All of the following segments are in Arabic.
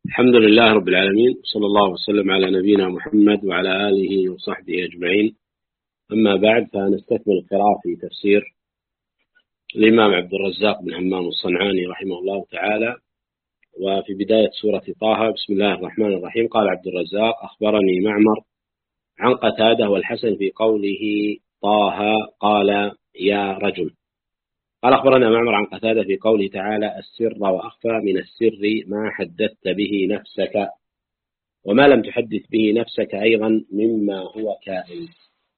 الحمد لله رب العالمين، صلى الله وسلم على نبينا محمد وعلى آله وصحبه أجمعين. أما بعد، فنستكمل القراءة في تفسير الإمام عبد الرزاق بن همام الصنعاني رحمه الله تعالى. وفي بداية سورة طه، بسم الله الرحمن الرحيم. قال عبد الرزاق: أخبرني معمر عن قتادة والحسن في قوله طه قال يا رجل. قال: أخبرنا معمر عن قتادة في قوله تعالى: السر وأخفى من السر ما حدثت به نفسك وما لم تحدث به نفسك أيضا مما هو كائن.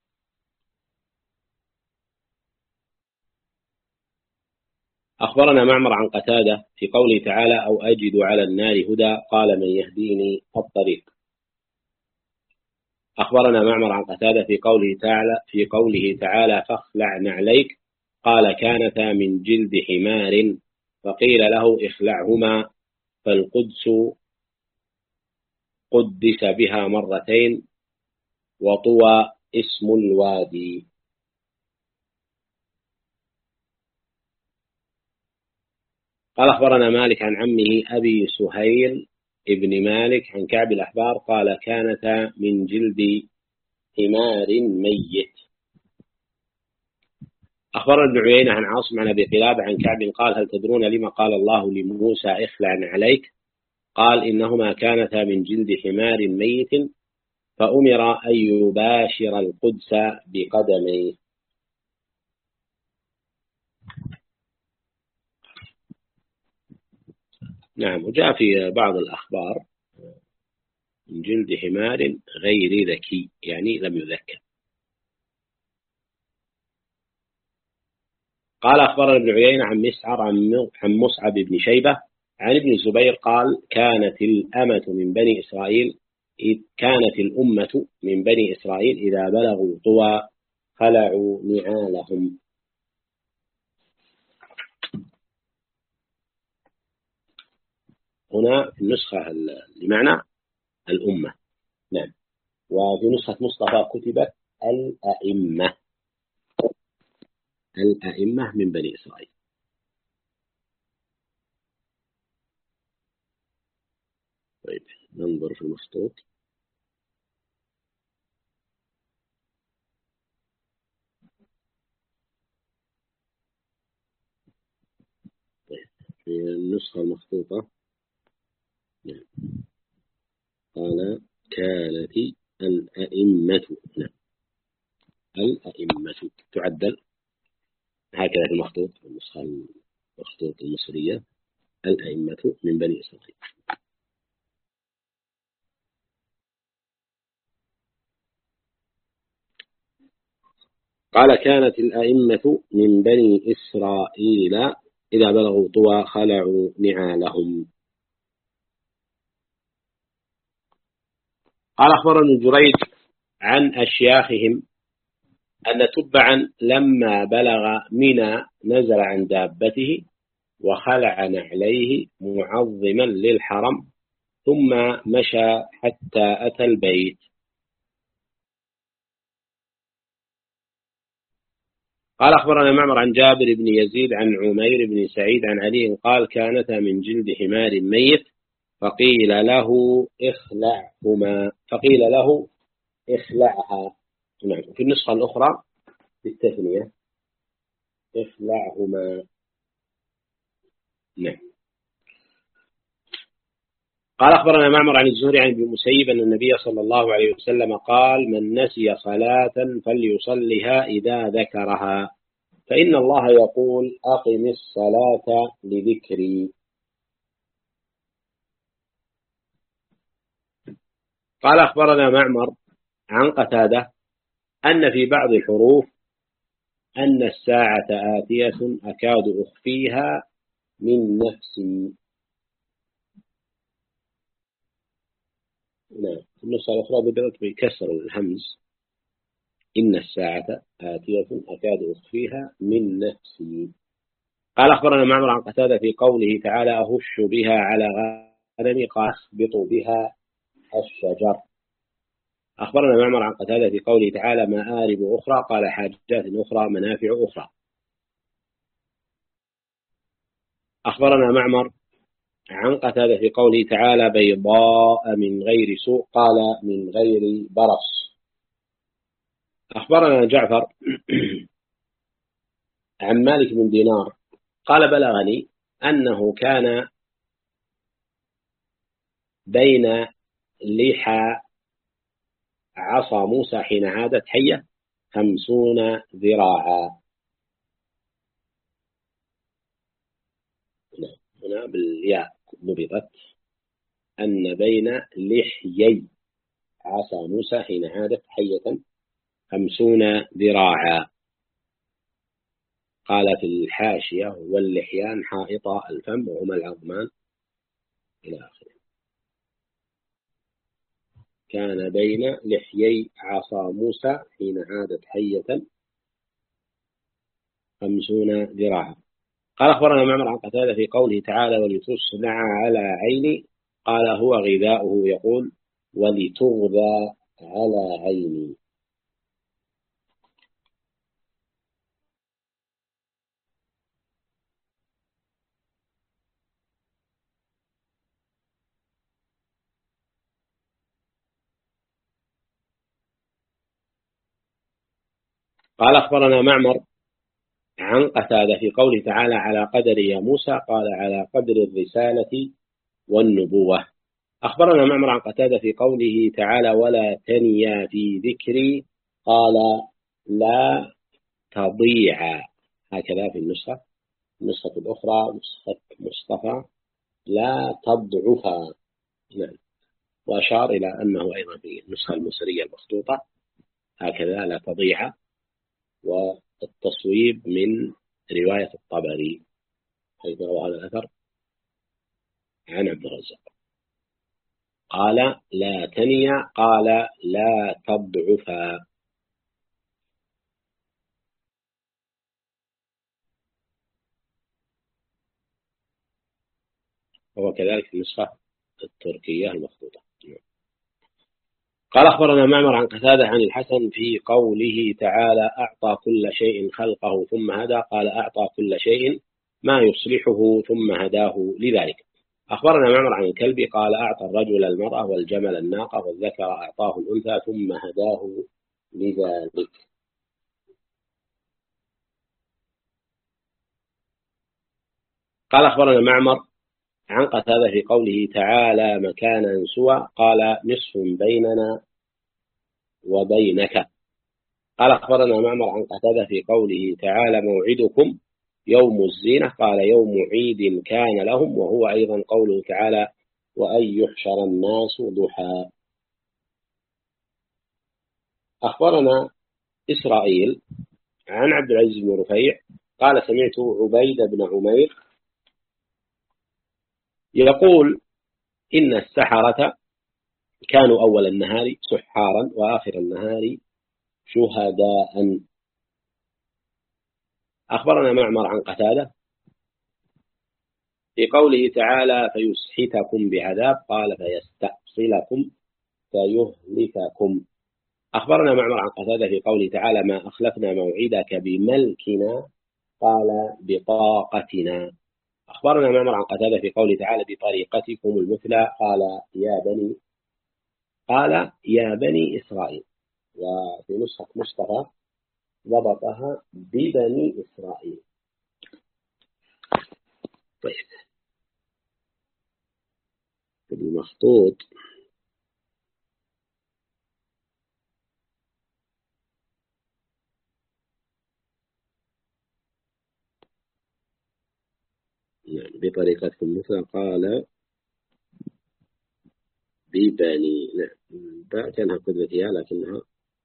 أخبرنا معمر عن قتادة في قوله تعالى: أو أجد على النار هدى قال من يهديني الطريق. أخبرنا معمر عن قتادة في قوله تعالى فاخلع نعليك قال كانتا من جلد حمار فقيل له اخلعهما فالقدس قدس بها مرتين وطوى اسم الوادي. قال: أخبرنا مالك عن عمه أبي سهيل ابن مالك عن كعب الأحبار قال كانتا من جلد حمار ميت. أخبرنا ابن عيينة عن عاصم عن أبي قلابة عن كعب قال: هل تدرون لما قال الله لموسى اخلع عليك؟ قال: إنهما كانتا من جلد حمار ميت فأمر أن يباشر القدس بقدميه. نعم، وجاء في بعض الأخبار من جلد حمار غير ذكي، يعني لم يذكر. قال: أخبرنا ابن عيينة عن مسعر عن مصعب بن شيبة عن ابن الزبير قال: كانت الأمة من بني إسرائيل إذا بلغوا طوى خلعوا نعالهم. هنا في النسخة لمعنى الأمة. نعم، وفي نسخة مصطفى كتبت الأئمة من بني إسرائيل. طيب، ننظر في المخطوط. طيب، في النسخة المخطوطة نعم قال كانت الأئمة. نعم، الأئمة تعدل هكذا في المخطوط، النسخة المخطوط المصرية الأئمة من بني إسرائيل. قال: كانت الأئمة من بني إسرائيل إذا بلغوا طوى خلعوا نعالهم. قال: أخبرني جريج عن أشياخهم أن تبعا لما بلغ منى نزل عن دابته وخلع نعليه معظما للحرم ثم مشى حتى أتى البيت. قال: أخبرنا معمر عن جابر بن يزيد عن عمير بن سعيد عن علي قال: كانتا من جلد حمار ميت فقيل له اخلعها. نعم، في النسخة الأخرى بالتثنية اخلعهما. نعم. قال: أخبرنا معمر عن الزهري عن ابن المسيب أن النبي صلى الله عليه وسلم قال: من نسي صلاة فليصلها إذا ذكرها فإن الله يقول أقم الصلاة لذكري. قال: أخبرنا معمر عن قتادة أن في بعض الحروف أن الساعة آتية أكاد أخفيها من نفسي. نعم، النسخة الأخرى بدأت بكسر الهمز إن الساعة آتية أكاد أخفيها من نفسي. قال: أخبرنا معمر عن قتادة في قوله تعالى أهش بها على غنمي قال أخبط بها الشجر. أخبرنا معمر عن قتادة في قوله تعالى مآرب أخرى قال حاجات أخرى منافع أخرى. أخبرنا معمر عن قتادة في قوله تعالى بيضاء من غير سوء قال من غير برص. أخبرنا جعفر عن مالك بن دينار قال بلغني أنه كان بين لحى عصا موسى حين عادت حية 50 ذراعا. هنا بالياء ضبطت أن بين لحيي عصا موسى حين عادت حية 50 ذراعا. قال في الحاشية واللحيان حائطا الفم وهما العظمان إلى آخره. كان بين لحيي عصا موسى حين عادت حية 50 ذراعا. قال أخبرنا معمر عن قتادة في قوله تعالى ولتصنع على عيني قال هو غذاؤه يقول ولتغذى على عيني. قال أخبرنا معمر عن قتادة في قوله تعالى على قدر يا موسى قال على قدر الرسالة والنبوة. أخبرنا معمر عن قتادة في قوله تعالى ولا تنيا في ذكري قال لا تضيع. هكذا في النسخة الأخرى نسخة مصطفى لا تضعفا. نعم. وأشار إلى أنه أيضا في النسخة المصرية المخطوطة هكذا لا تضيع. والتصويب من رواية الطبري حيث روى هذا الأثر عن عبد الرزاق قال لا تنيا قال لا تضعفا. وهو كذلك في النسخة التركية المخطوطة. قال أخبرنا معمر عن قتادة عن الحسن في قوله تعالى أعطى كل شيء خلقه ثم هدى قال أعطى كل شيء ما يصلحه ثم هداه لذلك. أخبرنا معمر عن الكلبي قال أعطى الرجل المرأة والجمل الناقة والذكر أعطاه الأنثى ثم هداه لذلك. قال أخبرنا معمر عن قتادة في قوله تعالى مكانا سوى قال نصف بيننا وبينك. قال أخبرنا معمر عن قتادة في قوله تعالى موعدكم يوم الزينة قال يوم عيد كان لهم وهو أيضا قوله تعالى وأن يحشر الناس ضحى. أخبرنا إسرائيل عن عبد العزيز بن رفيع قال سمعت عبيد بن عمير يقول إن السحرة كانوا أول النهار سحارا وآخر النهار شهداء. أخبرنا معمر عن قتادة في قوله تعالى فيسحتكم بعذاب قال فيستأصلكم فيهلككم. أخبرنا معمر عن قتادة في قوله تعالى ما أخلفنا موعدك بملكنا قال بطاقتنا. أخبرنا معمر عن قتادة في قوله تعالى بطريقتكم المثلى قال يا بني إسرائيل. وفي نسخة مصطفى ضبطها ببني إسرائيل. طيب المخطوط يعني بطريقتكم مثل قال ببني باء كانها قدرتها لكنها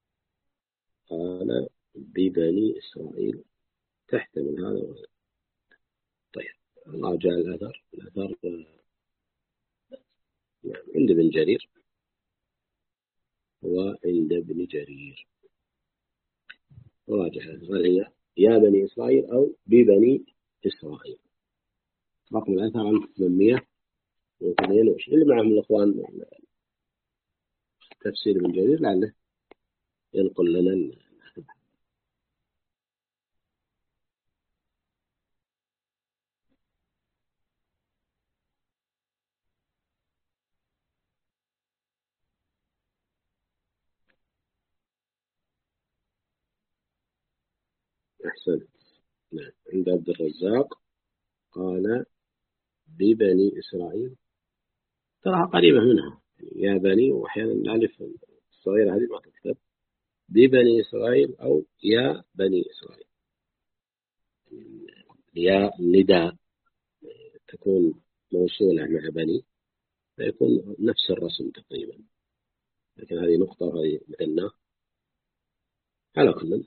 قال ببني إسرائيل تحتمل هذا وهذا. طيب الله جاء الأثر يعني عند ابن جرير وعند ابن جرير راجع هل هي يا بني إسرائيل أو ببني إسرائيل. رقم الأثر 1822 اللي معهم الأخوان تفسير ابن جرير لعله ينقل لنا أحسنت. نعم. عند عبد الرزاق قال ببني إسرائيل، تراها قريبة منها، يا بني، وأحيانا الألف الصغيرة هذه ما تكتب، ببني إسرائيل أو يا بني إسرائيل. يا نداء تكون موصولة مع بني فيكون نفس الرسم تقريبا، لكن هذه نقطة وهذه مثنى على كل.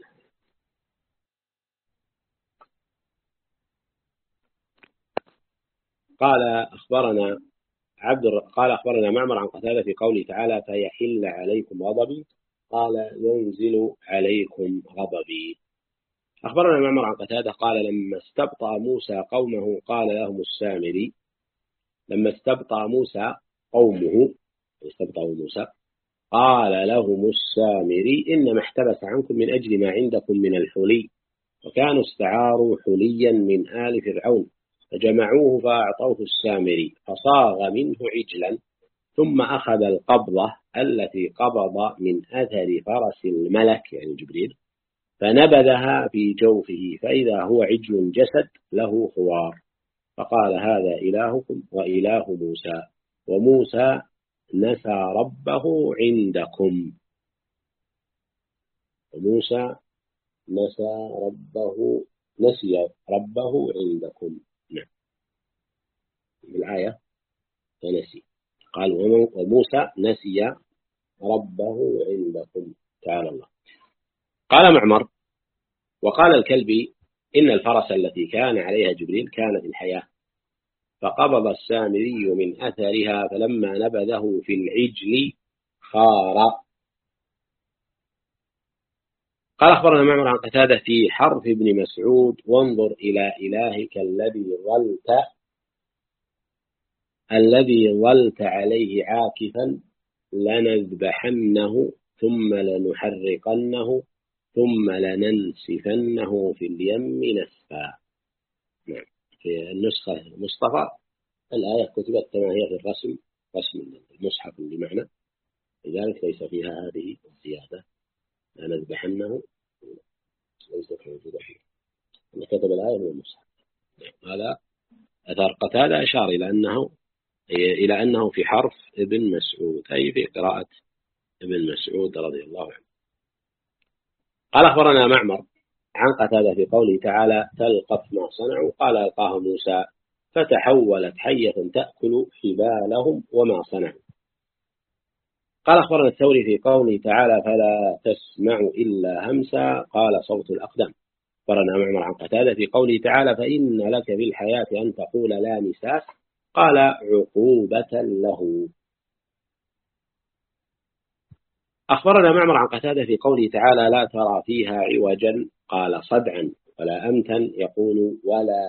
قال أخبرنا معمر عن قتادة في قوله تعالى فيحل عليكم غضبي، قال ينزل عليكم غضبي. أخبرنا معمر عن قتادة قال لما استبطأ موسى قومه قال لهم السامري، لما استبطأ موسى قومه، استبطأوا موسى، قال لهم السامري إنما احتبس عنكم من أجل ما عندكم من الحلي، وكانوا استعاروا حليا من آل فرعون فجمعوه فأعطوه السامري فصاغ منه عجلا، ثم أخذ القبضة التي قبض من أثر فرس الملك يعني جبريل فنبذها في جوفه فإذا هو عجل جسد له خوار، فقال هذا إلهكم وإله موسى، وموسى نسى ربه عندكم، وموسى نسي ربه عندكم. نعم. بالآية فنسي، قال وموسى نسي ربه عندكم، تعالى الله. قال معمر وقال الكلبي إن الفرس التي كان عليها جبريل كانت الحياة، فقبض السامري من أثرها فلما نبذه في العجل خار. قال أخبرنا معمر عن قتادة في حرف ابن مسعود وانظر إلى إلهك الذي ظلت عليه عاكفا لنذبحنه ثم لنحرقنه ثم لننسفنه في اليم نسفا. نعم. في النسخة مصطفى الآية كتبت كما هي في الرسم، رسم المصحف بمعنى، لذلك ليس فيها هذه الزيادة لنذبحنه، ليست موجودة فيه، أن كتب الآية من المصحف. هذا أثر قتادة أشار إلى أنه في حرف ابن مسعود، أي في قراءة ابن مسعود رضي الله عنه. قال أخبرنا معمر عن قتادة في قوله تعالى تلقف ما صنعوا، قال ألقاه موسى فتحولت حية تأكل حبالهم وما صنعوا. قال أخبرنا الثوري في قوله تعالى فلا تسمع إلا همسا، قال صوت الأقدام. أخبرنا معمر عن قتادة في قوله تعالى فإن لك في الحياة أن تقول لا مساس، قال عقوبة له. أخبرنا معمر عن قتادة في قوله تعالى لا ترى فيها عوجا، قال صدعا، ولا أمتا يقول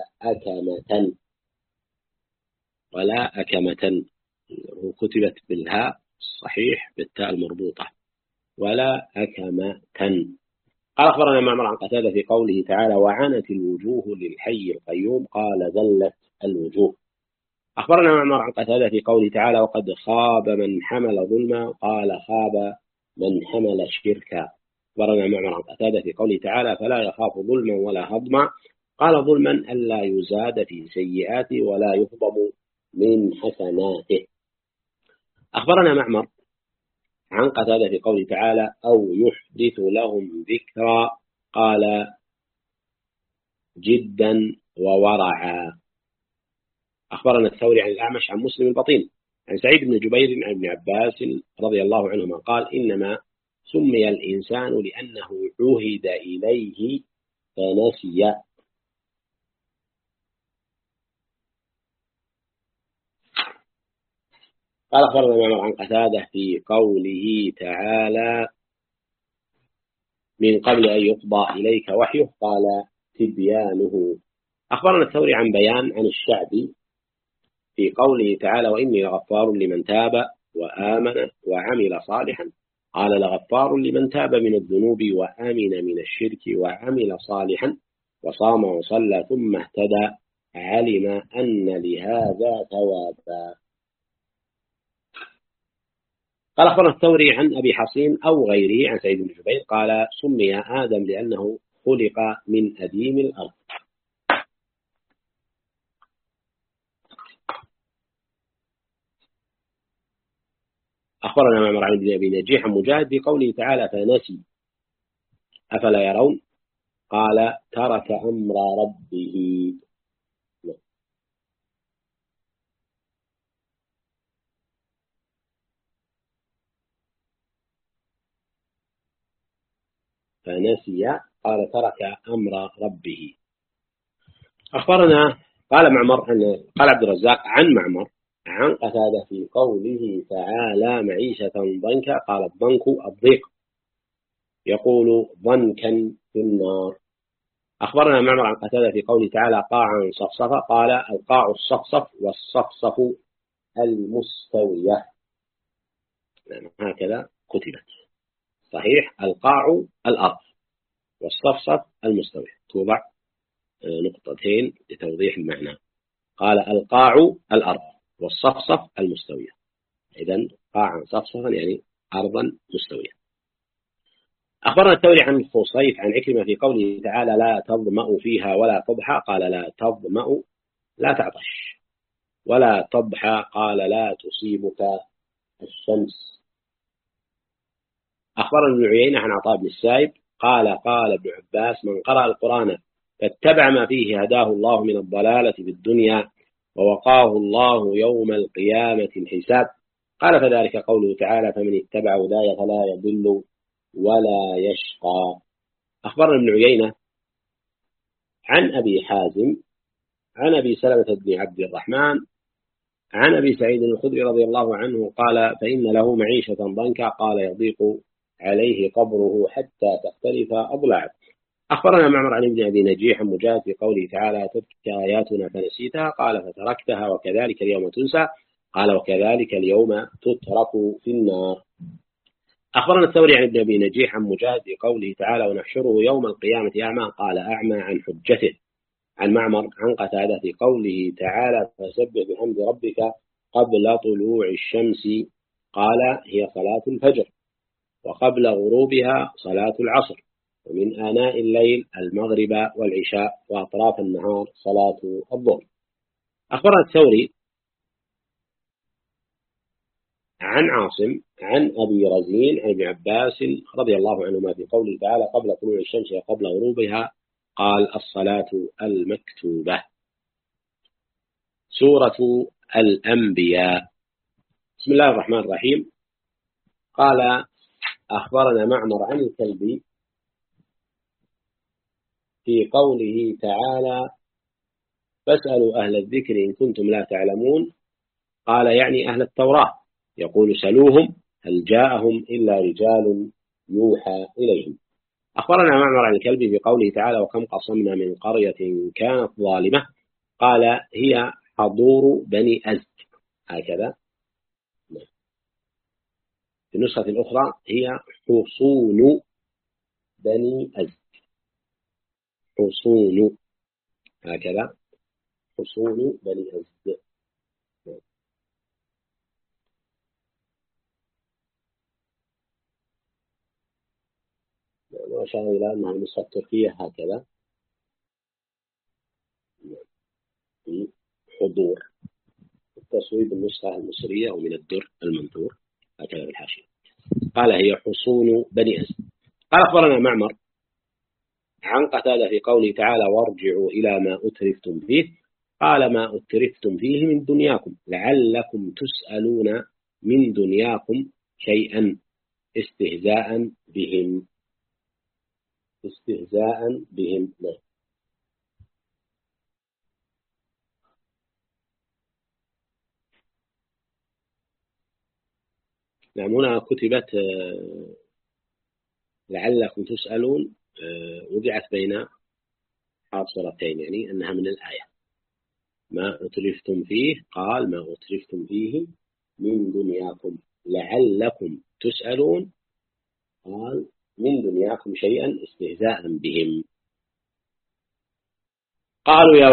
ولا أكمة، وكتبت بالهاء صحيح بالتاء المربوطة ولا أكمة. قال أخبرنا معمر عن قتادة في قوله تعالى وعنت الوجوه للحي القيوم، قال ذلت الوجوه. أخبرنا معمر عن قتادة في قوله تعالى وقد خاب من حمل ظلما، قال خاب من حمل شركا. أخبرنا معمر عن قتادة في قوله تعالى فلا يخاف ظلما ولا هضما، قال ظلما ألا يزاد في سيئاته ولا يهضم من حسناته. أخبرنا معمر عن قتادة في قوله تعالى أو يحدث لهم ذكرا، قال جدا وورعا. أخبرنا الثوري عن الأعمش عن مسلم البطين عن سعيد بن جبير عن ابن عباس رضي الله عنهما قال إنما سمي الإنسان لأنه عهد إليه فنسي. قال أخبرنا معمر عن قتادة في قوله تعالى من قبل أن يقضى إليك وحيه، قال تبيانه. أخبرنا الثوري عن بيان عن الشعبي في قوله تعالى وإني لغفار لمن تاب وآمن وعمل صالحا، قال لغفار لمن تاب من الذنوب وآمن من الشرك وعمل صالحا وصام وصلى ثم اهتدى علم أن لهذا ثوابا. قال أخبرنا الثوري عن أبي حصين أو غيره عن سعيد بن جبير قال سمي آدم لأنه خلق من أديم الأرض. أخبرنا معمر عن ابن أبي نجيح عن مجاهد بقوله تعالى فنسي أفلا يرون قال ترك أمر ربه. فنسي قال ترك أمر ربه. أخبرنا قال عبد الرزاق عن معمر عن قتادة في قوله تعالى معيشة ضنكا قال الضنك الضيق يقول ضنكا في النار. أخبرنا معمر عن قتادة في قوله تعالى قاعا صفصفا قال القاع الصفصف والصفصف المستوية. يعني هكذا كتبت صحيح القاع الأرض والصفصف المستوية توضع نقطتين لتوضيح المعنى. قال القاع الأرض والصفصف المستوية. إذن قاعا صفصفا يعني أرضا مستوية. أخبرنا الثوري عن الخصيف عن عكرمة في قوله تعالى لا تظمأ فيها ولا تضحى قال لا تظمأ لا تعطش ولا تضحى قال لا تصيبك الشمس. أخبرنا ابن عيينة عن عطاء بن السائب قال ابن عباس من قرأ القرآن فاتبع ما فيه هداه الله من الضلالة في الدنيا ووقاه الله يوم القيامة الحساب. قال فذلك قوله تعالى فمن اتبع هداي فلا يضل ولا يشقى. أخبرنا ابن عيينة عن أبي حازم عن أبي سلمة بن عبد الرحمن عن أبي سعيد الخدري رضي الله عنه قال فإن له معيشة ضنكا قال يضيق عليه قبره حتى تختلف أضلاعه. أخبرنا معمر عن ابن أبي نجيح مجاهد في قوله تعالى تلك آياتنا فنسيتها قال فتركتها وكذلك اليوم تنسى قال وكذلك اليوم تترك في النار. أخبرنا الثوري عن ابن أبي نجيح عن مجاهد في قوله تعالى ونحشره يوم القيامة أعمى قال أعمى عن حجته. عن معمر عن قتادة في قوله تعالى فسبح بحمد ربك قبل طلوع الشمس قال هي صلاة الفجر وقبل غروبها صلاة العصر ومن آناء الليل المغرب والعشاء وأطراف النهار صلاة الظهر. أخبرنا الثوري عن عاصم عن أبي رزين عن ابن عباس رضي الله عنهما في قوله تعالى قبل طلوع الشمس وقبل غروبها قال الصلاة المكتوبة. سورة الأنبياء. بسم الله الرحمن الرحيم. قال أخبرنا معمر عن الكلبي في قوله تعالى فاسألوا أهل الذكر إن كنتم لا تعلمون قال يعني أهل التوراة يقول سلوهم هل جاءهم إلا رجال يوحى إليهم. أخبرنا معمر عن الكلبي في قوله تعالى وكم قصمنا من قرية كانت ظالمة قال هي حضور بني أزد هكذا. في النسخة الأخرى هي حصون بني أزد حصون هكذا حصون بني أزد. وأشار إلى أنها النسخة التركية هكذا في حضور التصويب النسخة المصرية ومن الدر المنثور هكذا بالحاشية. قال هي حصون بني أزد. قال أخبرنا معمر عن قتادة في قوله تعالى وارجعوا إلى ما أترفتم فيه قال ما أترفتم فيه من دنياكم لعلكم تسألون من دنياكم شيئا استهزاء بهم نعم. هنا كتبت لعلكم تسألون وضعت بين حاصرتين يعني أنها من الآية ما أترفتم فيه قال ما أترفتم فيه من دنياكم لعلكم تسألون قال من دنياكم شيئا استهزاء بهم. قالوا يا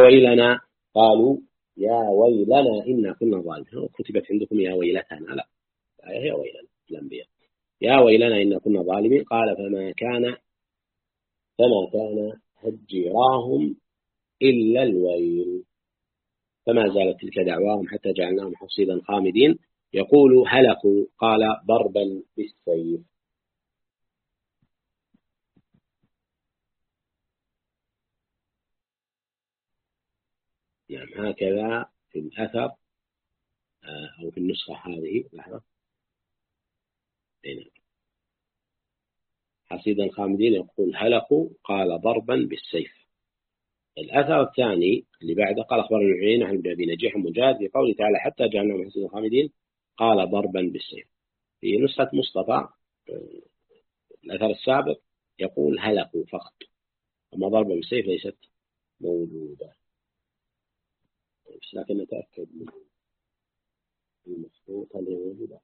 ويلنا إنا كنا ظالمين. كتبت عندكم يا ويلتنا لا يا ويلنا الأنبياء يا ويلنا إنا كنا ظالمين. قال فما كان فما كان هجراهم إلا الويل. فما زالت تلك دعواهم حتى جعلناهم حصيدا خامدين. يقول هلكوا قال ضربا بالسيف. يعني هكذا في الأثر أو في النسخة هذه. لحظة. حصيدا خامدين يقول هلكوا قال ضربا بالسيف. الأثر الثاني اللي بعده قال أخبرنا العيين عن ابن نجيح مجاهد في قوله تعالى حتى جعلناهم حصيدا خامدين قال ضربا بالسيف. في نسخة مصطفى الأثر السابق يقول هلكوا فقط، أما ضربا بالسيف ليست موجودة. بس لكن نتأكد من المخطوطة اللي موجودة.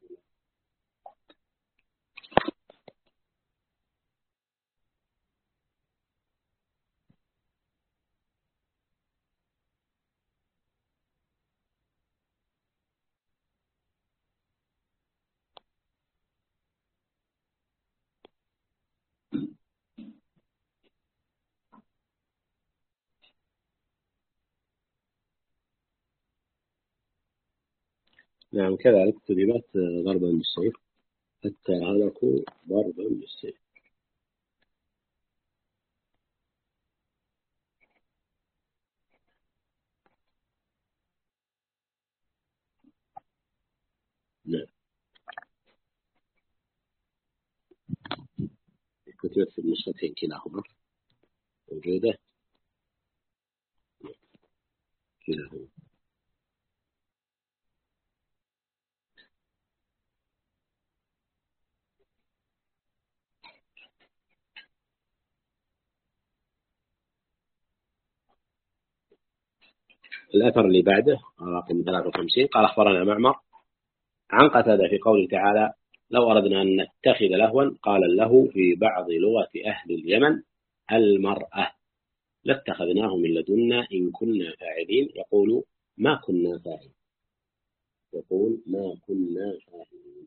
نعم كذلك كتبت ضربا بالسيف حتى هلكوا ضربا بالسيف. نعم كتبت في النسختين كلاهما موجودة كلاهما. الأثر اللي بعده رقم 53 قال أخبرنا معمر عن قتادة في قوله تعالى لو أردنا أن نتخذ لهوا قال اللهو في بعض لغة أهل اليمن المرأة لاتخذناه من لدنا إن كنا فاعلين. يقول ما كنا فاعلين. يقول ما كنا فاعلين.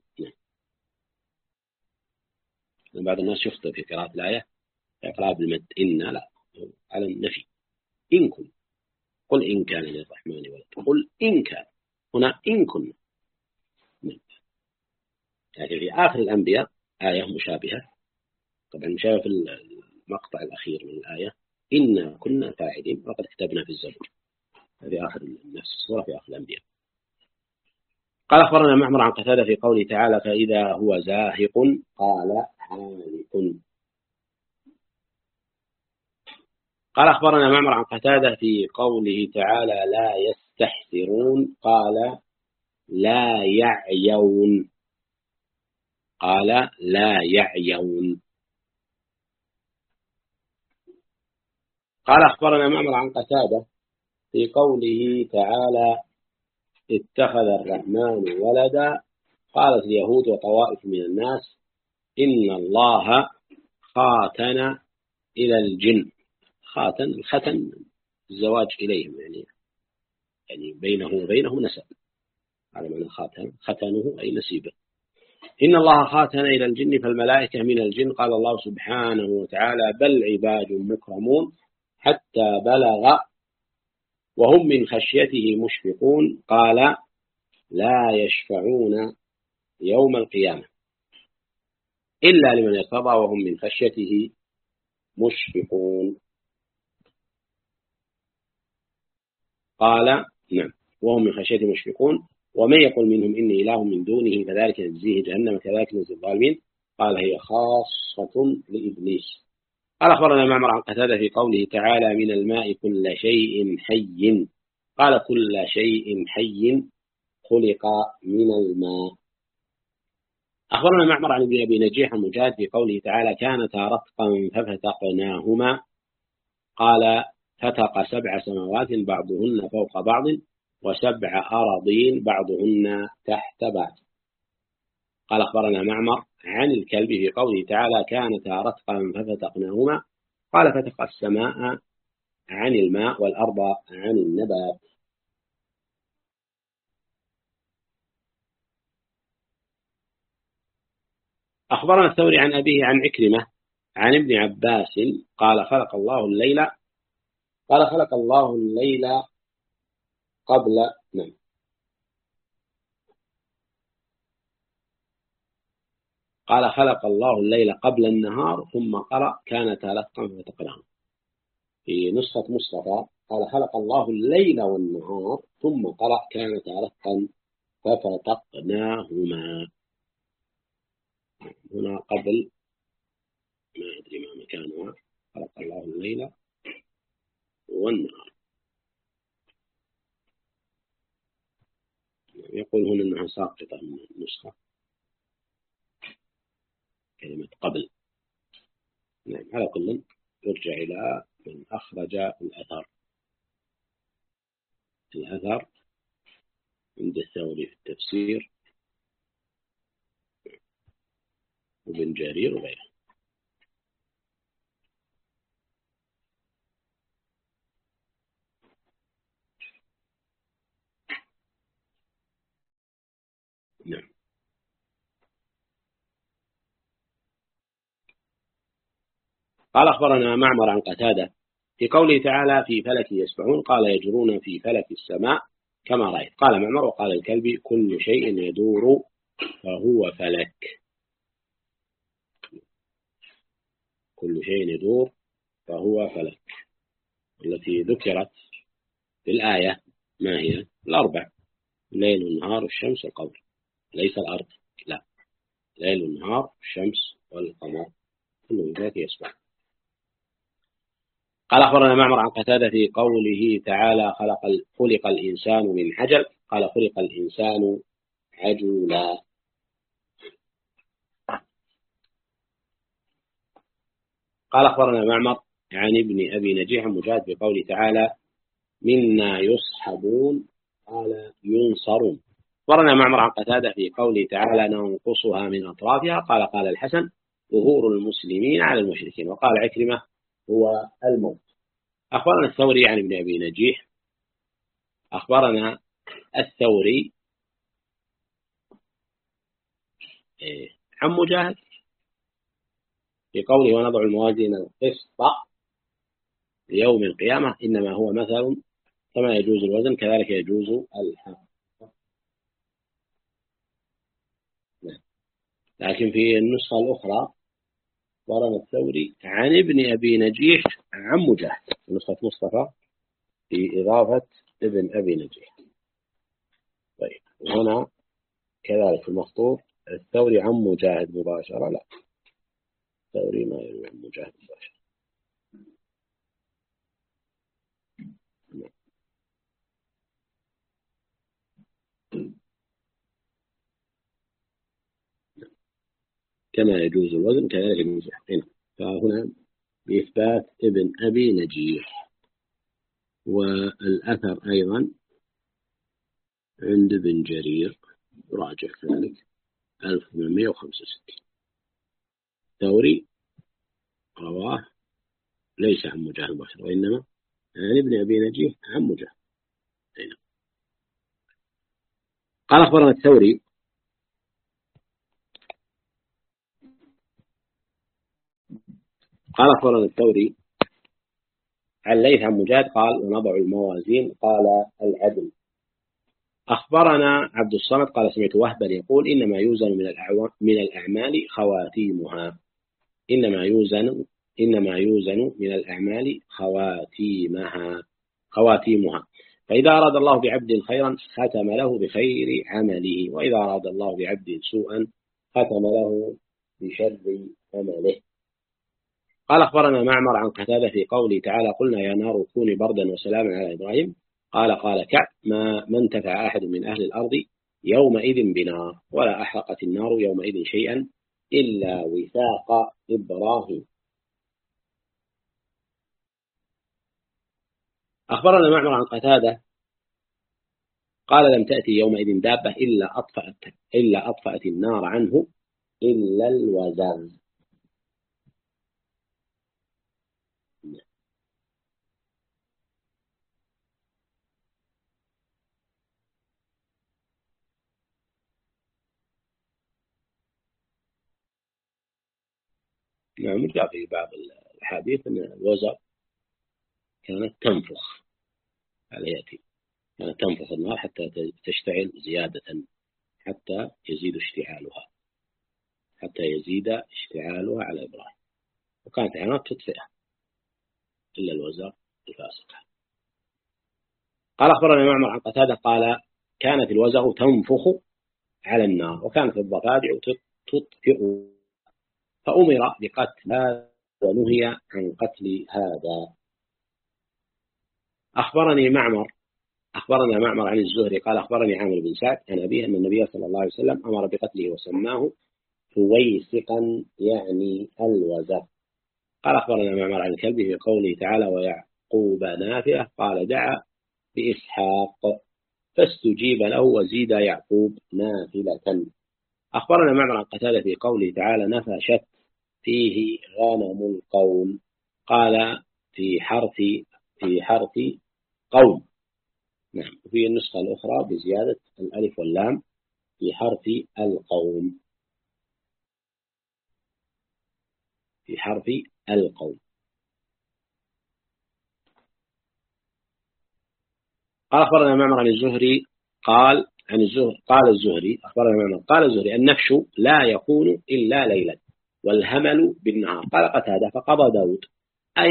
بعض الناس يخطئ في قراءة الآية يقرأ بالمد إن لا على النفي. إن كن قل إن كان للرحمن ولد قل إن كان هنا إن كنا. لكن في آخر الأنبياء آية مشابهة طبعا مشابهة في المقطع الأخير من الآية إنا كنا فاعلين وقد كتبنا في الزبور. في آخر نفس السورة في آخر الأنبياء. قال أخبرنا معمر عن قتادة في قوله تعالى فإذا هو زاهق قال حالق. قال أخبرنا معمر عن قتادة في قوله تعالى لا يستحسرون قال لا يعيون. قال لا يعيون. قال أخبرنا معمر عن قتادة في قوله تعالى اتخذ الرحمن ولدا قالت اليهود وطوائف من الناس إن الله خاتن إلى الجن. الختن الزواج إليهم يعني بينه وبينه نسب على معنى ختنه أي نسيبه. إن الله خاتن إلى الجن فالملائكة من الجن. قال الله سبحانه وتعالى بل عباد مكرمون حتى بلغ وهم من خشيته مشفقون. قال لا يشفعون يوم القيامة إلا لمن ارتضى وهم من خشيته مشفقون. قال نعم وهم من خشيته مشفقون ومن يقول منهم إني إله من دونه فذلك نجزيه جهنم كذلك نجزي الظالمين. قال هي خاصة لإبليس. قال أخبرنا معمر عن قتادة في قوله تعالى من الماء كل شيء حي. قال كل شيء حي خلق من الماء. أخبرنا معمر عن ابن أبي نجيح مجاهد في قوله تعالى كانتا رتقا ففتقناهما. قال فتق 7 سماوات بعضهن فوق بعض و7 أراضين بعضهن تحت بعض. قال أخبرنا معمر عن الكلب في قوله تعالى كانتا رتقا ففتقناهما. قال فتق السماء عن الماء والأرض عن النبات. أخبرنا الثوري عن أبيه عن عكرمة عن ابن عباس قال خلق الله الليل، قال خلق الله الليل قبل، نعم، قال خلق الله الليل قبل النهار ثم قرأ كان تلقا فتقناه. في نسخة مصطفى قال خلق الله الليل والنهار ثم قرأ كان تلقا ففتقناهما. هنا قبل، ما أدري ما مكانها، خلق الله الليل والنهار. يقول هنا أنها ساقطة من النسخة، كلمة قبل. نعم، على كل يرجع إلى من أخرج الأثر. الأثر عند الثوري في التفسير وابن جرير وغيره. نعم. قال أخبرنا معمر عن قتادة في قوله تعالى في فلك يسبحون قال يجرون في فلك السماء كما رأيت. قال معمر وقال الكلبي كل شيء يدور فهو فلك. كل شيء يدور فهو فلك. التي ذكرت في الآية ما هي؟ الأربع: الليل والنهار والشمس والقمر، ليس الأرض، لا، الليل والنهار والشمس والقمر كل ذلك يسبح. قال أخبرنا معمر عن قتادة في قوله تعالى خلق الإنسان من عجل قال خلق الإنسان عجولا. قال أخبرنا معمر عن ابن أبي نجيح عن مجاهد في قوله تعالى منا يصحبون قال ينصرون. أخبرنا معمر عن قتادة في قوله تعالى ننقصها من أطرافها قال الحسن ظهور المسلمين على المشركين. وقال عكرمة هو الموت. أخبرنا الثوري عن ابن أبي نجيح، أخبرنا الثوري عن مجاهد في قوله ونضع الموازين القسط ليوم القيامة إنما هو مثل كما يجوز الوزن كذلك يجوز الحق. لكن في النسخة الأخرى أخبرنا الثوري عن ابن أبي نجيح عن مجاهد، نسخة مصطفى في إضافة ابن أبي نجيح. طيب، هنا كذلك في المخطوط الثوري عن مجاهد مباشرة، لا، الثوري ما يروي عن مجاهد مباشرة. كما يجوز الوزن كذلك يجوز الحق. فهنا بإثبات ابن أبي نجيح. والأثر أيضا عند ابن جرير راجع ذلك 1865. الثوري رواه ليس عن مجاهد مباشرة وإنما عن ابن أبي نجيح عن مجاهد. قال أخبرنا الثوري عن ليث عن مجاهد قال ونضع الموازين قال العدل. أخبرنا عبد الصمد قال سمعت وهبا يقول إنما يوزن من الأعمال خواتيمها. إنما يوزن من الأعمال خواتيمها. فإذا أراد الله بعبد خيرا ختم له بخير عمله، وإذا أراد الله بعبد سوءا ختم له بشر عمله. قال أخبرنا معمر عن قتادة في قوله تعالى قلنا يا نار كوني بردا وسلاما على إبراهيم قال كعب ما انتفع أحد من أهل الأرض يومئذ بنار ولا أحرقت النار يومئذ شيئا إلا وثاق إبراهيم. أخبرنا معمر عن قتادة قال لم تأتي يومئذ دابة إلا أطفأت النار عنه إلا الوزن. نعم، جاء في بعض الحديث أن الوزغ كانت تنفخ على يأتي، كانت تنفخ النار حتى تشتعل زيادة، حتى يزيد اشتعالها، على إبراهيم، وكانت عناد تطفئها إلا الوزغ الفاسقة. قال أخبرنا معمر عن قتادة قال كانت الوزغ تنفخ على النار، وكانت الضفادع تطفئ، فأمر بقتل هذا ونهي عن قتل هذا. أخبرنا معمر عن الزهري قال أخبرني عامر بن سعد عن أبيه أن النبي صلى الله عليه وسلم أمر بقتله وسماه فويسقا، يعني الوزغ. قال أخبرنا معمر عن الكلبي في قوله تعالى ويعقوب نافئة قال دعا بإسحاق فاستجيب له وزيد يعقوب نافلة. أخبرنا معمر عن قتادة في قوله تعالى نفشت فيه غنم القوم، قال في حرث قوم. نعم، وفي النسخة الأخرى بزيادة الألف واللام في حرث القوم، قال أخبرنا معمر عن الزهري قال الزهري أخبرنا معمر قال الزهري النفش لا يكون إلا ليلا والهمل بالنهار. قال قتادة فقضى داود أن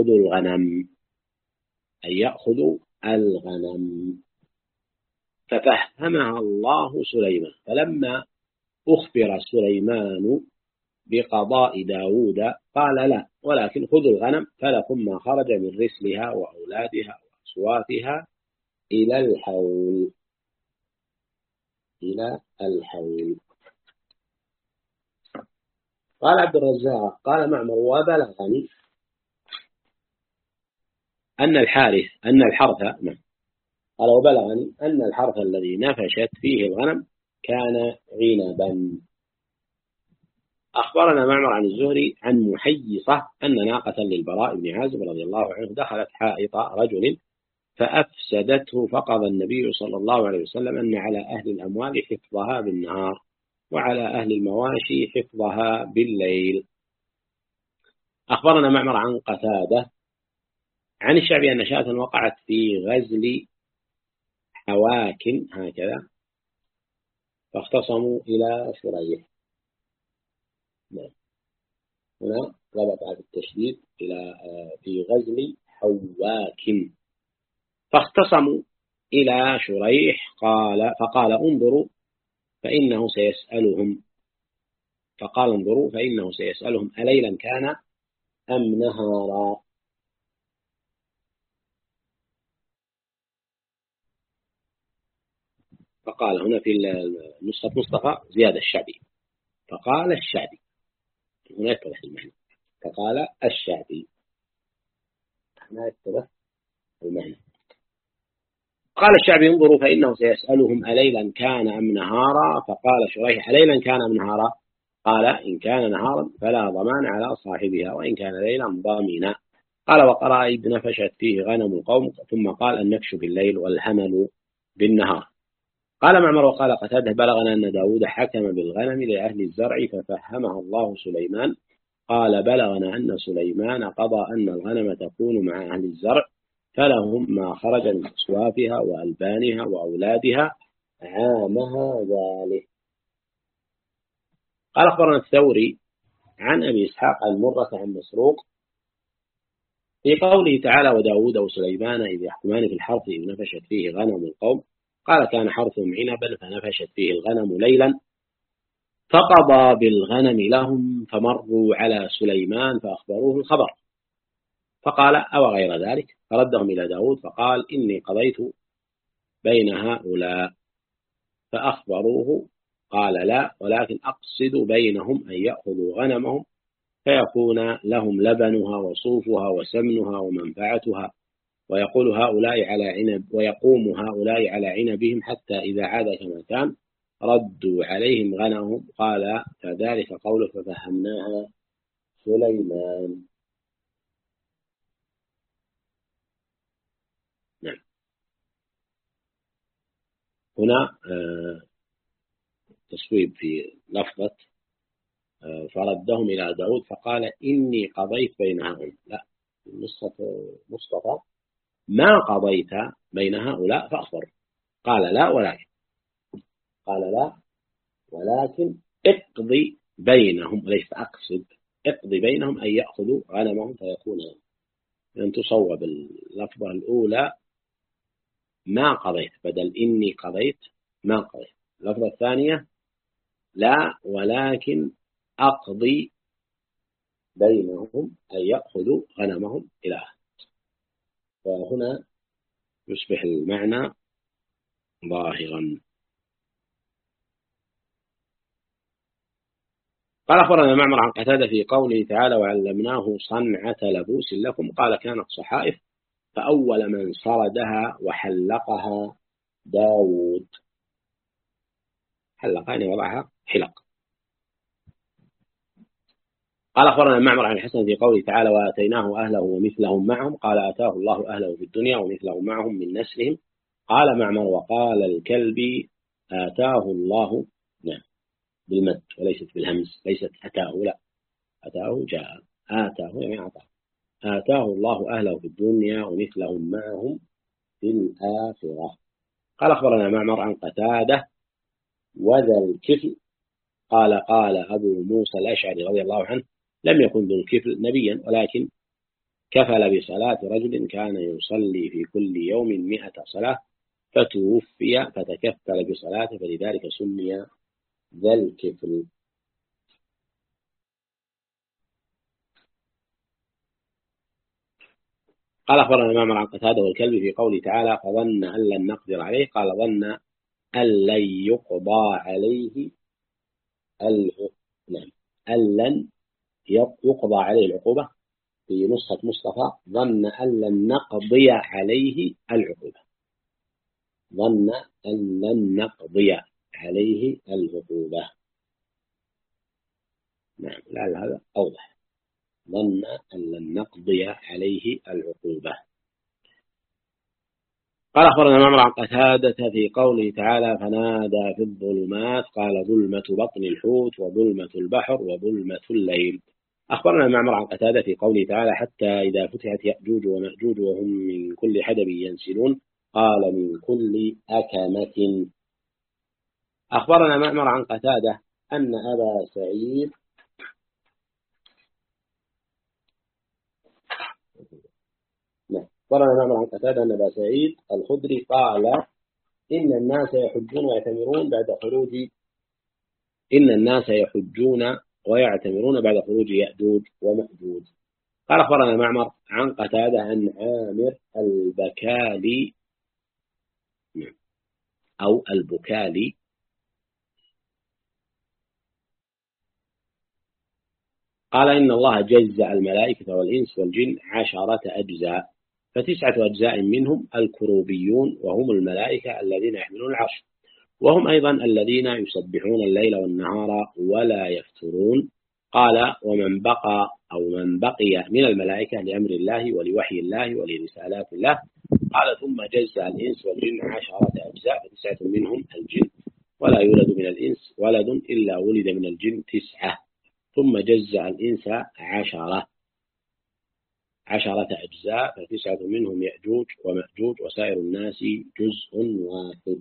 يأخذ الغنم ففهمها الله سليمان، فلما أخبر سليمان بقضاء داود قال لا، ولكن خذوا الغنم فلكم ما خرج من رسلها وأولادها وأصواتها إلى الحول. قال عبد الرزاق قال معمر وبلغني أن الحرث الذي نفشت فيه الغنم كان عنبا. أخبرنا معمر عن الزهري عن محيصة أن ناقة للبراء بن عازب رضي الله عنه دخلت حائط رجل فأفسدته، فقضى النبي صلى الله عليه وسلم أن على أهل الأموال حفظها بالنهار وعلى أهل المواشي حفظها بالليل. أخبرنا معمر عن قتادة عن الشعبي أن شاة وقعت في غزل حواكن هكذا فاختصموا إلى شريح. هنا ربط هذا التشديد إلى في غزل حواكن فاختصموا إلى شريح فقال انظروا فإنه سيسألهم أليلا كان أم نهارا. فقال هنا في نسخة مصطفى زيادة الشعبي فقال الشعبي، هنا يتضح المعنى فقال الشعبي، هنا يتضح المعنى. قال الشعبي انظروا فإنه سيسألهم أليلا كان أم نهارا. فقال شريح أليلا كان أم نهارا؟ قال إن كان نهارا فلا ضمان على صاحبها، وإن كان ليلا ضامنا. قال وقرأ إذ نفشت فيه غنم القوم، ثم قال النفش بالليل والهمل بالنهار. قال معمر وقال قتادة بلغنا أن داود حكم بالغنم لأهل الزرع ففهمها الله سليمان. قال بلغنا أن سليمان قضى أن الغنم تكون مع أهل الزرع فلهم ما خرج من أصوافها وألبانها وأولادها عامها ذلك. قال أخبرنا الثوري عن أبي إسحاق عن مرة عن مسروق في قوله تعالى وداود وسليمان إذ يحكمان في الحرث إذ نفشت فيه غنم القوم، قال كان حرثهم عنبا فنفشت فيه الغنم ليلا فقضى بالغنم لهم فمروا على سليمان فأخبروه الخبر فقال أو غير ذلك، فردهم إلى داود فقال إني قضيت بين هؤلاء، فأخبروه قال لا، ولكن أقصد بينهم أن يأخذوا غنمهم فيكون لهم لبنها وصوفها وسمنها ومنفعتها، ويقوم هؤلاء على عنبهم حتى إذا عاد كما كان ردوا عليهم غنمهم. قال فذلك قوله ففهمناها سليمان. نعم، هنا تصويب في لفظة فردهم إلى داود فقال إني قضيت بين هؤلاء. لا، نسخة مصطفى ما قضيت بين هؤلاء فأخبر. قال لا ولكن اقضي بينهم، ليس أقصد، اقضي بينهم أن يأخذوا غنمهم فيكون أن تصوب اللفظة الأولى ما قضيت بدل إني قضيت ما قضيت. اللفظة الثانية لا ولكن أقضي بينهم أن يأخذوا غنمهم إلى آخره. فهنا يصبح المعنى ظاهرا. قال أخبرنا معمر عن قتادة في قوله تعالى وعلمناه صنعة لبوس لكم. قال كانت صحائف فأول من صردها وحلقها داود. حلقها يعني وضعها حلق. قال أخبرنا معمر عن الحسن في قوله تعالى وآتيناه أهله ومثلهم معهم. قال آتاه الله أهله في الدنيا ومثلهم معهم من نسلهم. قال معمر وقال الكلبي آتاه الله، نعم بالمد وليست بالهمز، ليست أتاه، لا أتاه جاء، آتاه يعني أعطاه. آتاه الله أهله في الدنيا ومثلهم معهم في الآخرة. قال أخبرنا معمر عن قتادة وذا الكفل. قال أبو موسى الأشعري رضي الله عنه لم يكن ذو الكفل نبيا ولكن كفل بصلاة رجل كان يصلي في كل يوم 100 صلاة فتوفي فتكفل بصلاته فلذلك سمي ذا الكفل. قال أخبرنا معمر عن قتادة والكلب في قوله تعالى فظن أن لن نقدر عليه. قال ظن أن لن يقضى عليه نعم أن لن يقضى عليه العقوبة. في نسخة مصطفى ظن أن لن نقضي عليه العقوبة. ظن أن لن نقضي عليه العقوبة. نعم لعل هذا أوضح. ظن أن لن نقضي عليه العقوبة. قال أخبرنا معمر عن قتادة في قوله تعالى فنادى في الظلمات. قال ظلمة بطن الحوت وظلمة البحر وظلمة الليل. أخبرنا معمر عن قتادة في قوله تعالى حتى إذا فتحت يأجوج ومأجوج وهم من كل حدب ينسلون. قال من كل أكمة. أخبرنا معمر عن قتادة أن أبا سعيد أخبرنا معمر عن قتادة أن أبا سعيد الخدري قال إن الناس يحجون ويعتمرون بعد خروج يأجوج ومأجوج. قال أخبرنا معمر عن قتادة عن عامر البكالي أو البكالي قال إن الله جزأ الملائكة والإنس والجن 10 أجزاء ف9 أجزاء منهم الكروبيون وهم الملائكة الذين يحملون العرش وهم أيضا الذين يسبحون الليل والنهار ولا يفترون. قال ومن بقي من الملائكة لأمر الله ولوحي الله ولرسالات الله. قال ثم جزأ الإنس والجن 10 أجزاء ف9 منهم الجن ولا يولد من الإنس ولد إلا ولد من الجن 9. ثم جزأ الإنس 10 أجزاء ف9 منهم يأجوج ومأجوج وسائر الناس جزء واحد.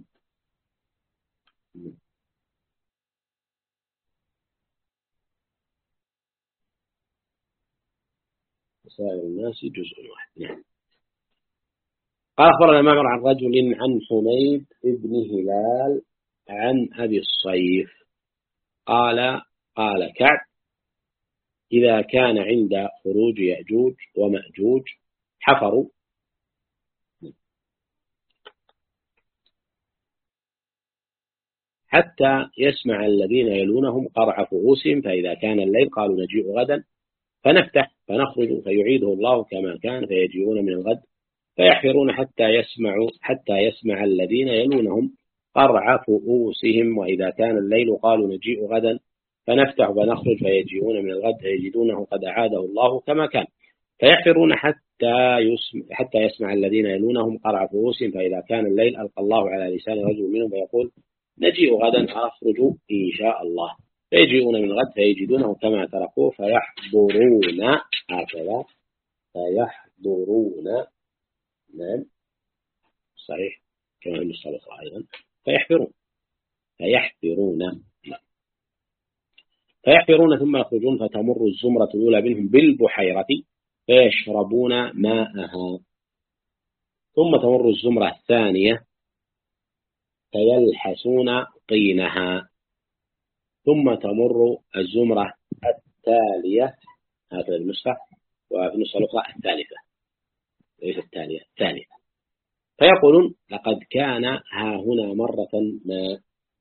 وسائر الناس جزء واحد. قال أخبرنا معمر عن رجل عن حميد بن هلال عن أبي الصيف قال كعب إذا كان عند خروج يأجوج ومأجوج حفروا حتى يسمع الذين يلونهم قرع فؤوسهم فإذا كان الليل قالوا نجيء غدا فنفتح فنخرج فيعيده الله كما كان فيجيئون من الغد فيحفرون حتى يسمع الذين يلونهم قرع فؤوسهم وإذا كان الليل قالوا نجيء غدا فنفتح فنخرج فيجيئون من الغد فيجدونه قد أعاده الله كما كان فيحفرون حتى يسمع الذين يلونهم قرع فؤوسهم فإذا كان الليل ألقى الله على لسان رجل منهم فيقول نجيء غدا فأخرج إن شاء الله فيجيئون من غد فيجدونه كما تركوه فيحضرون، هكذا فيحضرون. نعم صحيح كما النسخة الأخرى أيضا فيحفرون. فيحفرون ثم يخرجون فتمر الزمرة الأولى منهم بالبحيرة فيشربون ماءها، ثم تمر الزمرة الثانية فيلحسون طينها، ثم تمر الزمرة التالية، هكذا النسخة، وفي النسخة الأخرى الثالثة ليس التالية الثالثة، فيقولون لقد كان ها هنا مرة ما.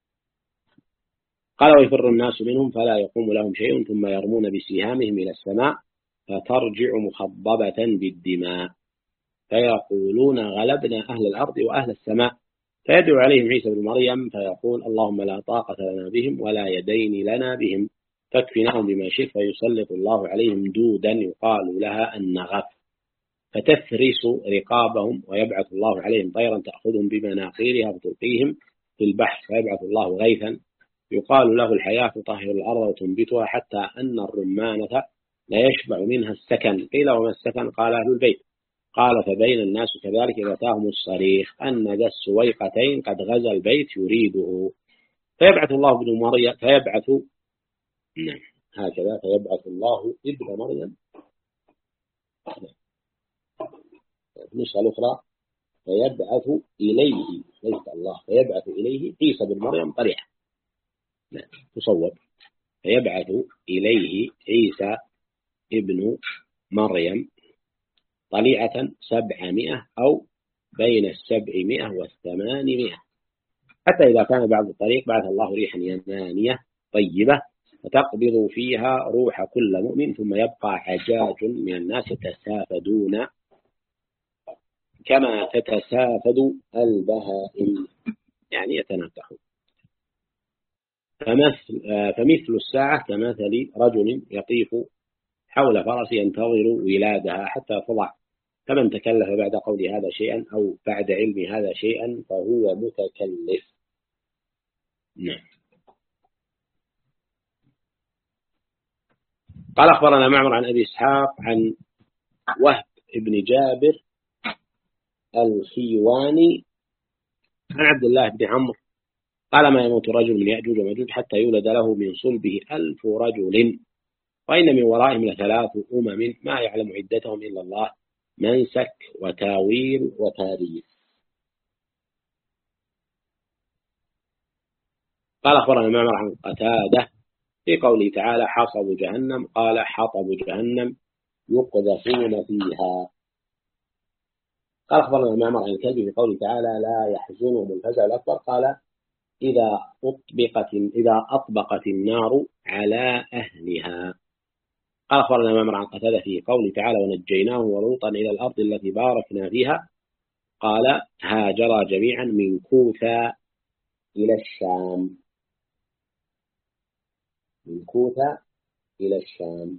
قال ويفر الناس منهم فلا يقوم لهم شيء ثم يرمون بسهامهم إلى السماء فترجع مخضبة بالدماء فيقولون غلبنا أهل الأرض وأهل السماء، فيدعو عليهم عيسى بن مريم فيقول اللهم لا طاقة لنا بهم ولا يدين لنا بهم فاكفناهم بما شئت، فيسلط الله عليهم دودا يقال لها النغف فتفرس رقابهم، ويبعث الله عليهم طيرا تأخذهم بمناقيرها وتلقيهم في البحر، فيبعث الله غيثا يقال له الحياة تطهر الأرض وتنبتها حتى أن الرمانة لا يشبع منها السكن. قيل وما السكن؟ قال أهل البيت. قال فبين الناس كذلك إذا أتاهم الصريخ أن ذا السويقتين قد غزا البيت يريده، فيبعث الله ابن مريم نعم هكذا فيبعث الله ابن مريم. النسخة الأخرى فيبعث إليه ليس الله، فيبعث إليه عيسى بن مريم طليعة، نعم تصوب فيبعث إليه عيسى ابن مريم طليعة 700 أو بين 700 و800، حتى إذا كان بعد الطريق بعث الله ريحا يمانية طيبة فتقبض فيها روح كل مؤمن، ثم يبقى عجاج من الناس يتسافدون كما تتسافد البهائم، يعني يتناكحون. فمثل الساعة كمثل رجل يطيف حول فرس ينتظر ولادها حتى تضع، فمن تكلف بعد قول هذا شيئا أو بعد علم هذا شيئا فهو متكلف. نعم. قال أخبرنا معمر عن أبي إسحاق عن وهب بن جابر الخيواني عن عبد الله بن عمرو قال ما يموت رجل من يأجوج ومأجوج حتى يولد له من صلبه 1000 رجل، وإن من ورائهم لثلاث ما يعلم عدتهم إلا الله، منسك وتاويل وتاريخ. قال أخبرنا معمر عن قتادة في قوله تعالى حصب جهنم، قال حطب جهنم يقذفون فيها. قال أخبرنا معمر عن الكلبي في قوله تعالى لا يحزنهم الفزع الأكبر، قال إذا أطبقت النار على أهلها. قال أخبرنا معمر عن قتادة في قوله تعالى ونجيناه ولوطا إلى الأرض التي باركنا فيها، قال هاجرا جميعا من كوثا إلى الشام، من كوثا إلى الشام.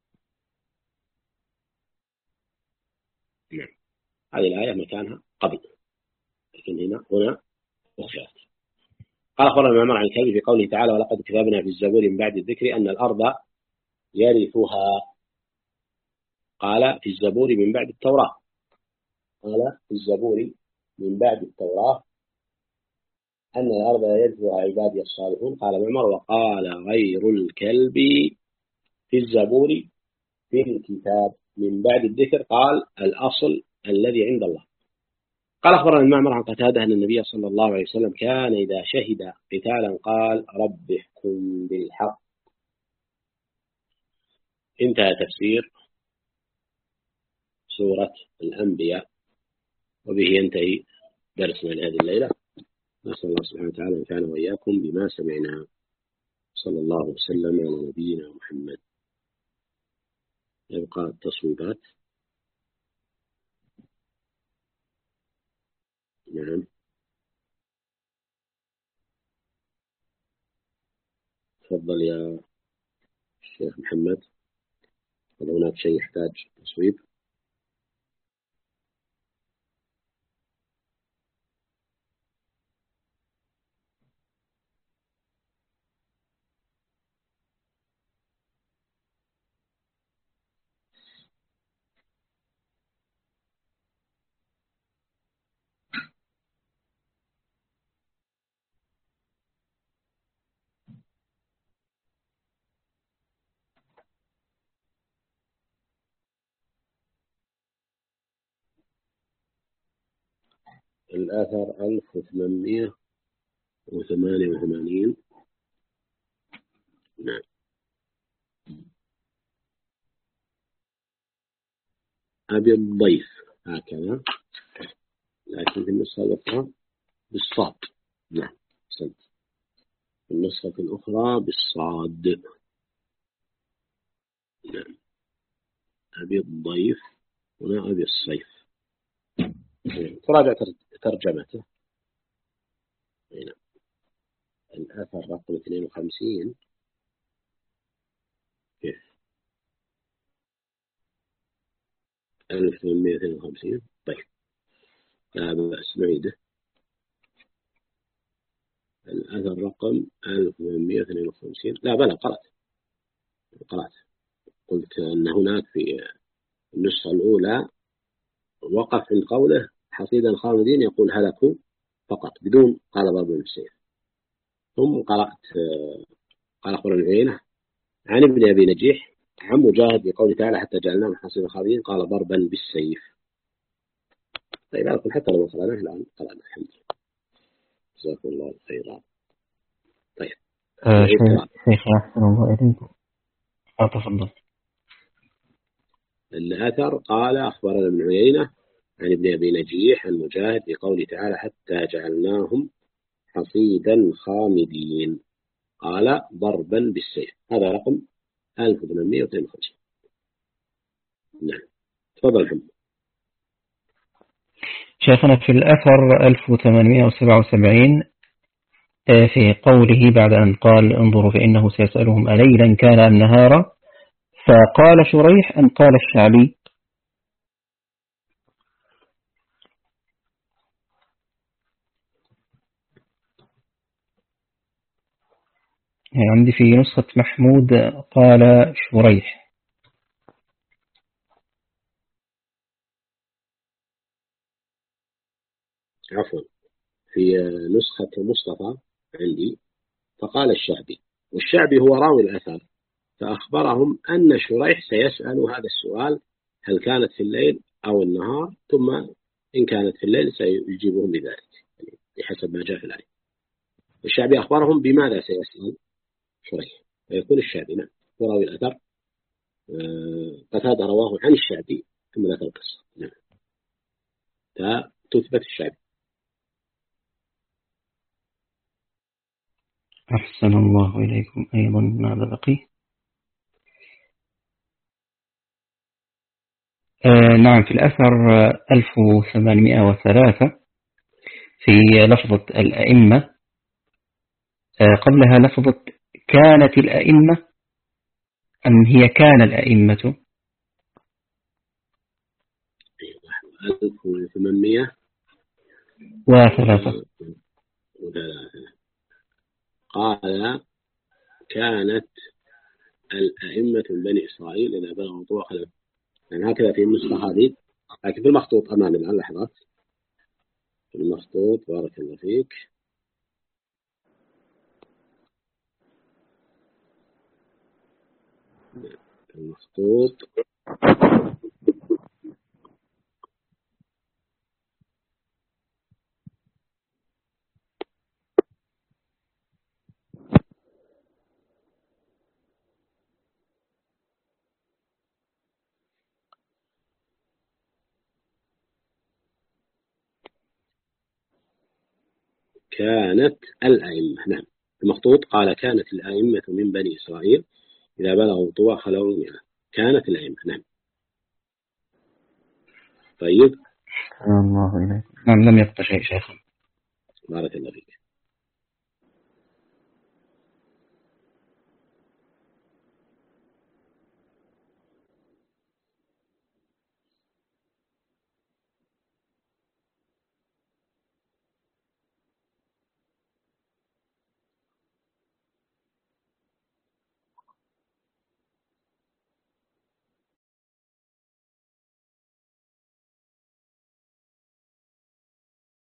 نعم. هذه الآية مكانها قبل، لكن هنا أخرت. قال أخبرنا معمر عن الكلبي في قوله تعالى ولقد كتبنا في الزبور من بعد الذكر أن الأرض يرثها، قال في الزبور من بعد التوراة، قال في الزبور من بعد التوراة أن الأرض يرثها عبادي الصالحون. قال معمر وقال غير الكلب في الزبور في الكتاب من بعد الذكر، قال الأصل الذي عند الله. قال أخبرنا المعمر عن قتادة أن النبي صلى الله عليه وسلم كان إذا شهد قتالا قال رب احكم بالحق. انتهى تفسير سورة الأنبياء، وبه ينتهي درسنا لهذه الليلة. نسأل الله سبحانه وتعالى أن ينفعنا وإياكم بما سمعنا. صلى الله وسلم على نبينا محمد. يبقى التصويبات. نعم تفضل يا شيخ محمد، هل هناك شيء يحتاج تصويب؟ الأثر 1888. نعم. أبي الضيف هكذا، لكن في النسخة الأخرى بالصاد. نعم صد. في النسخة الأخرى بالصاد. نعم. أبي الضيف، هنا أبي الصيف. تراجع ترجمته. هنا الأثر رقم 52. كيف 1852؟ طيب لا بأس نعيده. الأثر رقم 1852. لا بلى قرأت. قلت أن هناك في النسخة الأولى وقف عند قوله حصيدا خالدين يقول هلكوا فقط بدون قال ضرب بالسيف. ثم قرأت قال أخبر العينة عن ابن أبي نجيح عن مجاهد بقوله تعالى حتى جعلناهم حصيدا خالدين قال ضربا بالسيف. طيب أقول حتى لو قرأناه الآن قرأنا الحمد لله. جزاكم الله خيرا. طيب شيخ أحسن الله إليكم. تفضل. الأثر قال أخبرنا ابن عيينة عن ابن أبي نجيح عن مجاهد بقوله تعالى حتى جعلناهم حصيدا خامدين قال ضربا بالسيف. هذا رقم 1852. نعم تفضل محمد. شيخنا في الأثر 1877 في قوله بعد أن قال انظروا فإنه سيسألهم أليلا كان أم نهارا، فقال شريح أم قال الشعبي؟ عندي في نسخة محمود قال شريح. عفوا في نسخة مصطفى عندي فقال الشعبي، والشعبي هو راوي الأثر، فأخبرهم أن شريح سيسأل هذا السؤال هل كانت في الليل أو النهار، ثم إن كانت في الليل سيجيبهم بذلك يعني بحسب ما جاء في الآية. الشعبي أخبرهم بماذا سيسأل شريح، فيكون الشعبي نعم وراوي الأثر. قتادة رواه عن الشعبي ثم ذكر القصة. نعم فتثبت الشعبي. أحسن الله إليكم. أيضا ماذا بقي؟ نعم في الأثر 1803 في لفظة الأئمة قبلها لفظة كانت الأئمة أم هي كان الأئمة؟ 1803 قال كانت الأئمة من بني إسرائيل إذا بلغوا طوق يعني هكذا في النسخة هذه، لكن في المخطوط أمامي الآن لحظات. في المخطوط بارك الله فيك. المخطوط كانت الأئمة. نعم المخطوط قال كانت الأئمة من بني إسرائيل إذا بلغوا طوى خلوا منها. كانت الأئمة. نعم طيب الله إليكم. نعم لم يبقى شيء شيخنا. بارك الله فيك.